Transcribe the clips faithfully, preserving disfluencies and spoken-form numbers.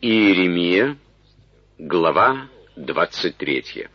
Иеремия, глава двадцать третья.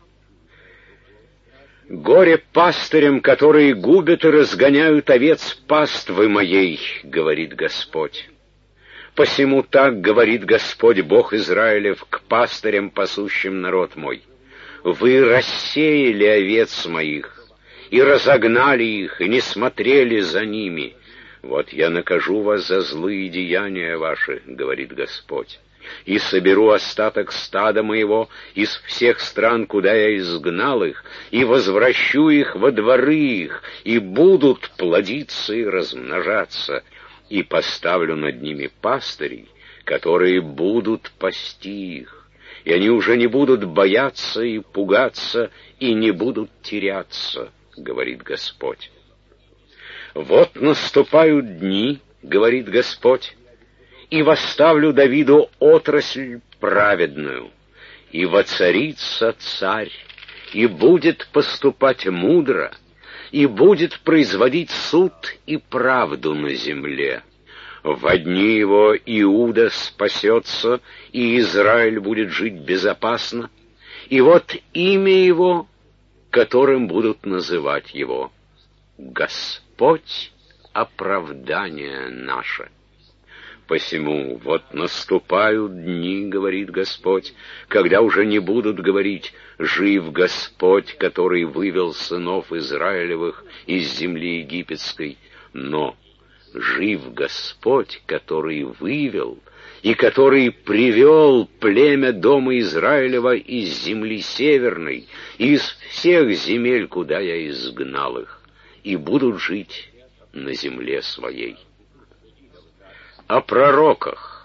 «Горе пастырям, которые губят и разгоняют овец паствы моей, — говорит Господь. Посему так говорит Господь, Бог Израилев, к пастырям, пасущим народ мой. Вы рассеяли овец моих, и разогнали их, и не смотрели за ними. Вот я накажу вас за злые деяния ваши, — говорит Господь, — и соберу остаток стада моего из всех стран, куда я изгнал их, и возвращу их во дворы их, и будут плодиться и размножаться, и поставлю над ними пастырей, которые будут пасти их, и они уже не будут бояться и пугаться, и не будут теряться, — говорит Господь. Вот наступают дни, — говорит Господь, — и восставлю Давиду отрасль праведную, и воцарится царь, и будет поступать мудро, и будет производить суд и правду на земле. Во дни его Иуда спасется, и Израиль будет жить безопасно, и вот имя его, которым будут называть его: Господь — оправдание наше. Посему вот наступают дни, — говорит Господь, — когда уже не будут говорить: жив Господь, который вывел сынов Израилевых из земли египетской, но жив Господь, который вывел и который привел племя дома Израилева из земли северной, из всех земель, куда я изгнал их, и будут жить на земле своей. О пророках.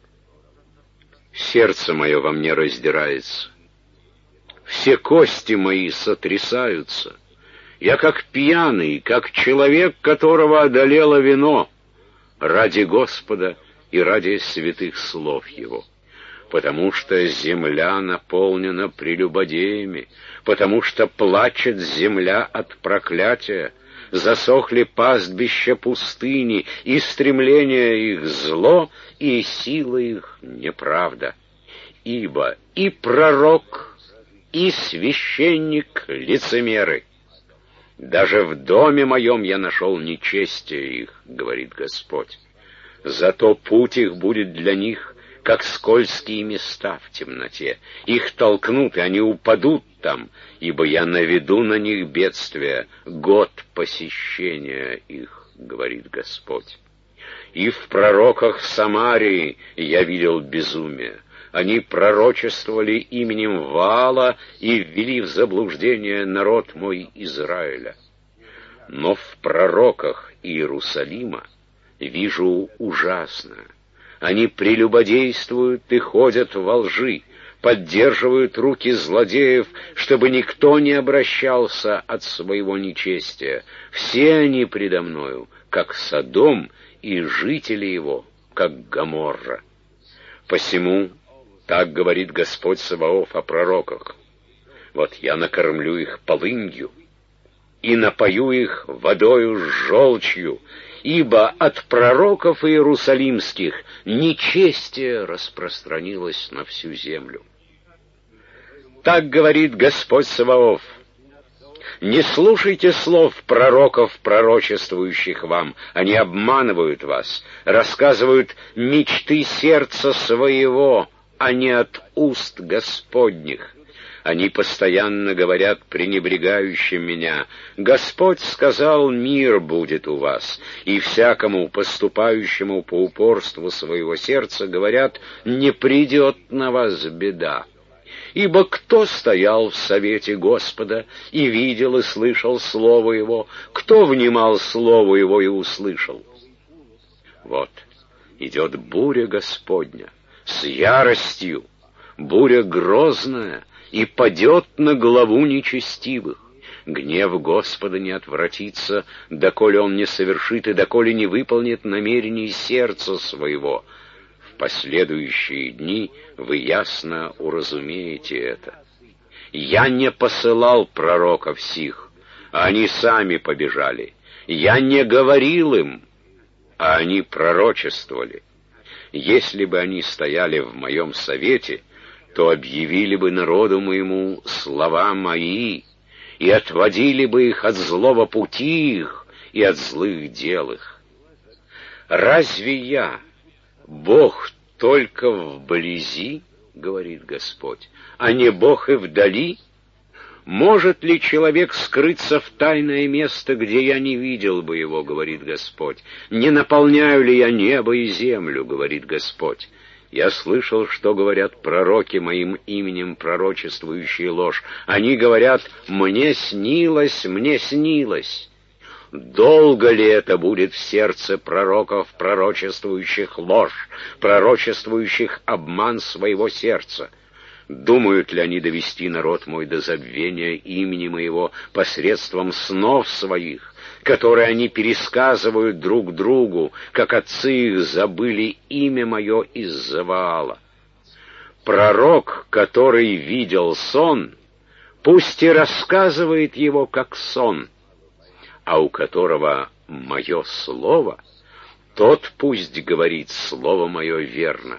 Сердце мое во мне раздирается, все кости мои сотрясаются. Я как пьяный, как человек, которого одолело вино, ради Господа и ради святых слов Его. Потому что земля наполнена прелюбодеями, потому что плачет земля от проклятия, засохли пастбища пустыни, и стремление их зло, и сила их неправда. Ибо и пророк, и священник лицемеры. Даже в доме моем я нашел нечестие их, — говорит Господь. Зато путь их будет для них, как скользкие места в темноте. Их толкнут, и они упадут там, ибо я наведу на них бедствие, год посещения их, — говорит Господь. И в пророках Самарии я видел безумие. Они пророчествовали именем Ваала и ввели в заблуждение народ мой Израиля. Но в пророках Иерусалима вижу ужасное. Они прелюбодействуют и ходят во лжи, поддерживают руки злодеев, чтобы никто не обращался от своего нечестия. Все они предо мною, как Содом, и жители его, как Гоморра. Посему так говорит Господь Саваоф о пророках: вот я накормлю их полынью и напою их водою с желчью, ибо от пророков иерусалимских нечестие распространилось на всю землю. Так говорит Господь Саваоф: не слушайте слов пророков, пророчествующих вам. Они обманывают вас, рассказывают мечты сердца своего, а не от уст Господних. Они постоянно говорят пренебрегающим меня: Господь сказал, мир будет у вас. И всякому поступающему по упорству своего сердца говорят: не придет на вас беда. Ибо кто стоял в совете Господа и видел и слышал слово Его? Кто внимал слову Его и услышал? Вот идет буря Господня с яростью, буря грозная, и падет на главу нечестивых. Гнев Господа не отвратится, доколе Он не совершит и доколе не выполнит намерений сердца своего. В последующие дни вы ясно уразумеете это. Я не посылал пророков сих, а они сами побежали. Я не говорил им, а они пророчествовали. Если бы они стояли в моем совете, то объявили бы народу моему слова мои, и отводили бы их от злого пути их и от злых дел их. Разве я, Бог, только вблизи, говорит Господь, а не Бог и вдали? Может ли человек скрыться в тайное место, где я не видел бы его, говорит Господь? Не наполняю ли я небо и землю, говорит Господь? Я слышал, что говорят пророки моим именем, пророчествующие ложь. Они говорят: «Мне снилось, мне снилось». Долго ли это будет в сердце пророков, пророчествующих ложь, пророчествующих обман своего сердца? Думают ли они довести народ мой до забвения имени моего посредством снов своих, которые они пересказывают друг другу, как отцы их забыли имя мое из-за Ваала? Пророк, который видел сон, пусть и рассказывает его как сон, а у которого мое слово, тот пусть говорит слово мое верно.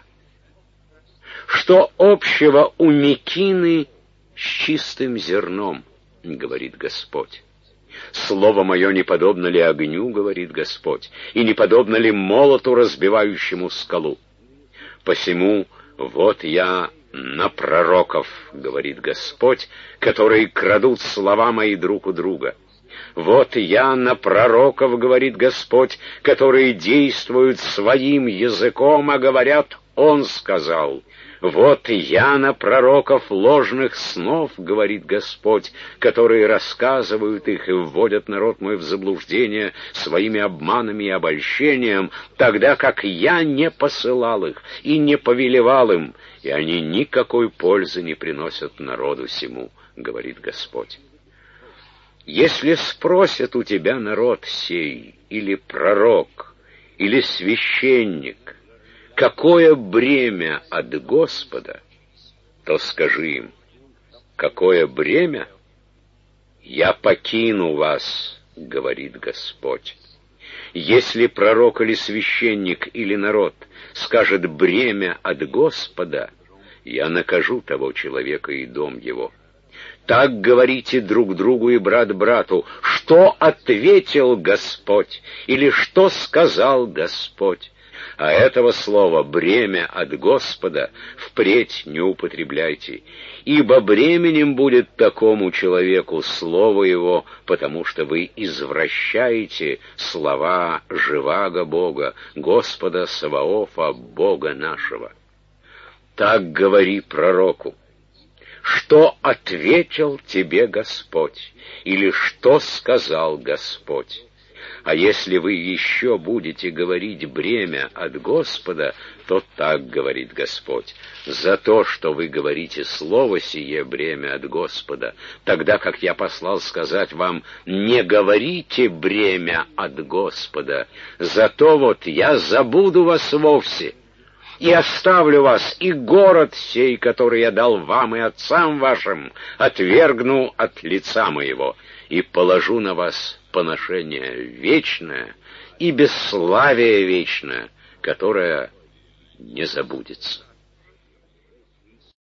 Что общего у мекины с чистым зерном, говорит Господь? Слово мое не подобно ли огню, говорит Господь, и не подобно ли молоту, разбивающему скалу? Посему вот я на пророков, говорит Господь, которые крадут слова мои друг у друга. Вот я на пророков, говорит Господь, которые действуют своим языком, а говорят: Он сказал. Вот я на пророков ложных снов, говорит Господь, которые рассказывают их и вводят народ мой в заблуждение своими обманами и обольщением, тогда как я не посылал их и не повелевал им, и они никакой пользы не приносят народу сему, говорит Господь. Если спросят у тебя народ сей, или пророк, или священник, какое бремя от Господа, то скажи им: какое бремя? Я покину вас, говорит Господь. Если пророк или священник или народ скажет: бремя от Господа, я накажу того человека и дом его. Так говорите друг другу и брат брату: что ответил Господь, или что сказал Господь. А этого слова «бремя от Господа» впредь не употребляйте, ибо бременем будет такому человеку слово его, потому что вы извращаете слова живаго Бога, Господа Саваофа, Бога нашего. Так говори пророку: что ответил тебе Господь, или что сказал Господь. А если вы еще будете говорить бремя от Господа, то так говорит Господь: за то, что вы говорите слово сие бремя от Господа, тогда как я послал сказать вам: не говорите бремя от Господа, зато вот я забуду вас вовсе, и оставлю вас, и город сей, который я дал вам и отцам вашим, отвергну от лица моего, и положу на вас поношение вечное и бесславие вечное, которое не забудется.